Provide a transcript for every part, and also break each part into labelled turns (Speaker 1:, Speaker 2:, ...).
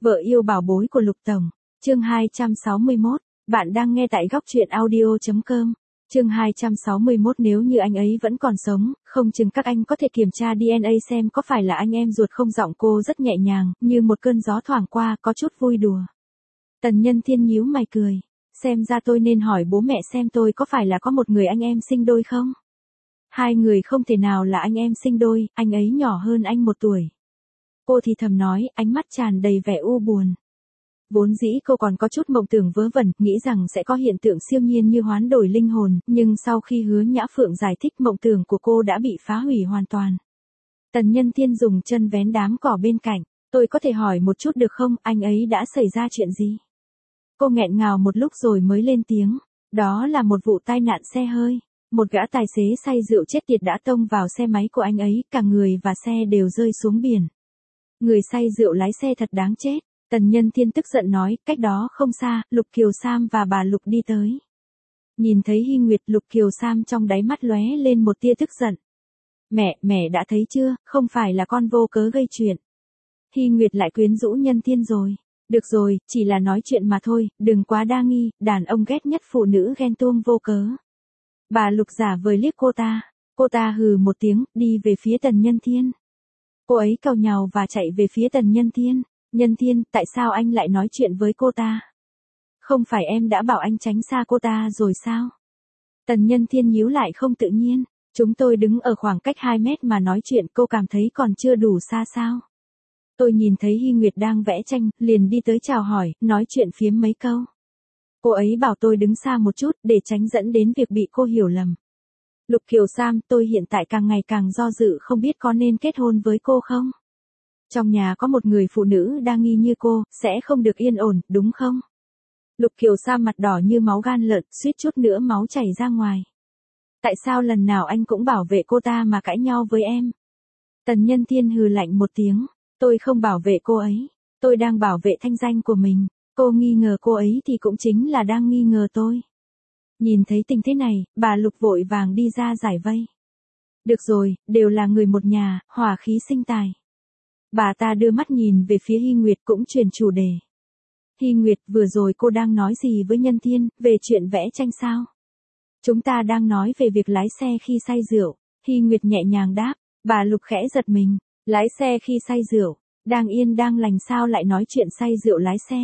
Speaker 1: Vợ yêu bảo bối của Lục Tổng. Chương 261. Bạn đang nghe tại góc truyện audio.com. Chương 261. Nếu như anh ấy vẫn còn sống, không chừng các anh có thể kiểm tra DNA xem có phải là anh em ruột không. Giọng cô rất nhẹ nhàng, như một cơn gió thoảng qua, có chút vui đùa. Tần Nhân Thiên nhíu mày cười. Xem ra tôi nên hỏi bố mẹ xem tôi có phải là có một người anh em sinh đôi không? Hai người không thể nào là anh em sinh đôi, anh ấy nhỏ hơn anh 1 tuổi. Cô thì thầm nói, ánh mắt tràn đầy vẻ u buồn. Vốn dĩ cô còn có chút mộng tưởng vớ vẩn, nghĩ rằng sẽ có hiện tượng siêu nhiên như hoán đổi linh hồn, nhưng sau khi Hứa Nhã Phượng giải thích mộng tưởng của cô đã bị phá hủy hoàn toàn. Tần Nhân Thiên dùng chân vén đám cỏ bên cạnh. Tôi có thể hỏi một chút được không, anh ấy đã xảy ra chuyện gì? Cô nghẹn ngào một lúc rồi mới lên tiếng. Đó là một vụ tai nạn xe hơi. Một gã tài xế say rượu chết tiệt đã tông vào xe máy của anh ấy, cả người và xe đều rơi xuống biển. Người say rượu lái xe thật đáng chết. Tần Nhân Thiên tức giận nói, cách đó không xa, Lục Kiều Sam và bà Lục đi tới. Nhìn thấy Hy Nguyệt, Lục Kiều Sam trong đáy mắt lóe lên một tia tức giận. Mẹ đã thấy chưa, không phải là con vô cớ gây chuyện. Hy Nguyệt lại quyến rũ Nhân Thiên rồi. Được rồi, chỉ là nói chuyện mà thôi, đừng quá đa nghi, đàn ông ghét nhất phụ nữ ghen tuông vô cớ. Bà Lục giả vờ liếc cô ta hừ một tiếng, đi về phía Tần Nhân Thiên. Cô ấy càu nhàu và chạy về phía Tần Nhân Thiên. Nhân Thiên, tại sao anh lại nói chuyện với cô ta? Không phải em đã bảo anh tránh xa cô ta rồi sao? Tần Nhân Thiên nhíu lại không tự nhiên. Chúng tôi đứng ở khoảng cách 2 mét mà nói chuyện, cô cảm thấy còn chưa đủ xa sao? Tôi nhìn thấy Hy Nguyệt đang vẽ tranh, liền đi tới chào hỏi, nói chuyện phiếm mấy câu. Cô ấy bảo tôi đứng xa một chút, để tránh dẫn đến việc bị cô hiểu lầm. Lục Kiều Sam, tôi hiện tại càng ngày càng do dự không biết có nên kết hôn với cô không? Trong nhà có một người phụ nữ đa nghi như cô, sẽ không được yên ổn, đúng không? Lục Kiều Sam mặt đỏ như máu gan lợn, suýt chút nữa máu chảy ra ngoài. Tại sao lần nào anh cũng bảo vệ cô ta mà cãi nhau với em? Tần Nhân Thiên hừ lạnh một tiếng. Tôi không bảo vệ cô ấy. Tôi đang bảo vệ thanh danh của mình. Cô nghi ngờ cô ấy thì cũng chính là đang nghi ngờ tôi. Nhìn thấy tình thế này, bà Lục vội vàng đi ra giải vây. Được rồi, đều là người một nhà, hòa khí sinh tài. Bà ta đưa mắt nhìn về phía Hy Nguyệt cũng chuyển chủ đề. Hy Nguyệt, vừa rồi cô đang nói gì với Nhân Thiên, về chuyện vẽ tranh sao? Chúng ta đang nói về việc lái xe khi say rượu. Hy Nguyệt nhẹ nhàng đáp. Bà Lục khẽ giật mình. Lái xe khi say rượu. Đang yên đang lành sao lại nói chuyện say rượu lái xe?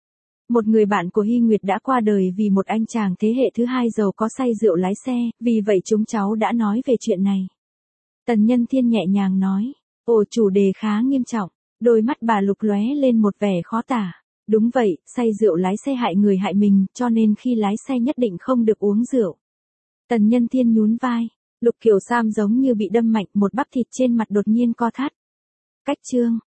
Speaker 1: Một người bạn của Hy Nguyệt đã qua đời vì một anh chàng thế hệ thứ 2 giàu có say rượu lái xe, vì vậy chúng cháu đã nói về chuyện này. Tần Nhân Thiên nhẹ nhàng nói. Ồ, chủ đề khá nghiêm trọng. Đôi mắt bà Lục lóe lên một vẻ khó tả. Đúng vậy, say rượu lái xe hại người hại mình, cho nên khi lái xe nhất định không được uống rượu. Tần Nhân Thiên nhún vai. Lục Kiều Sam giống như bị đâm mạnh, một bắp thịt trên mặt đột nhiên co thắt. Cách chương.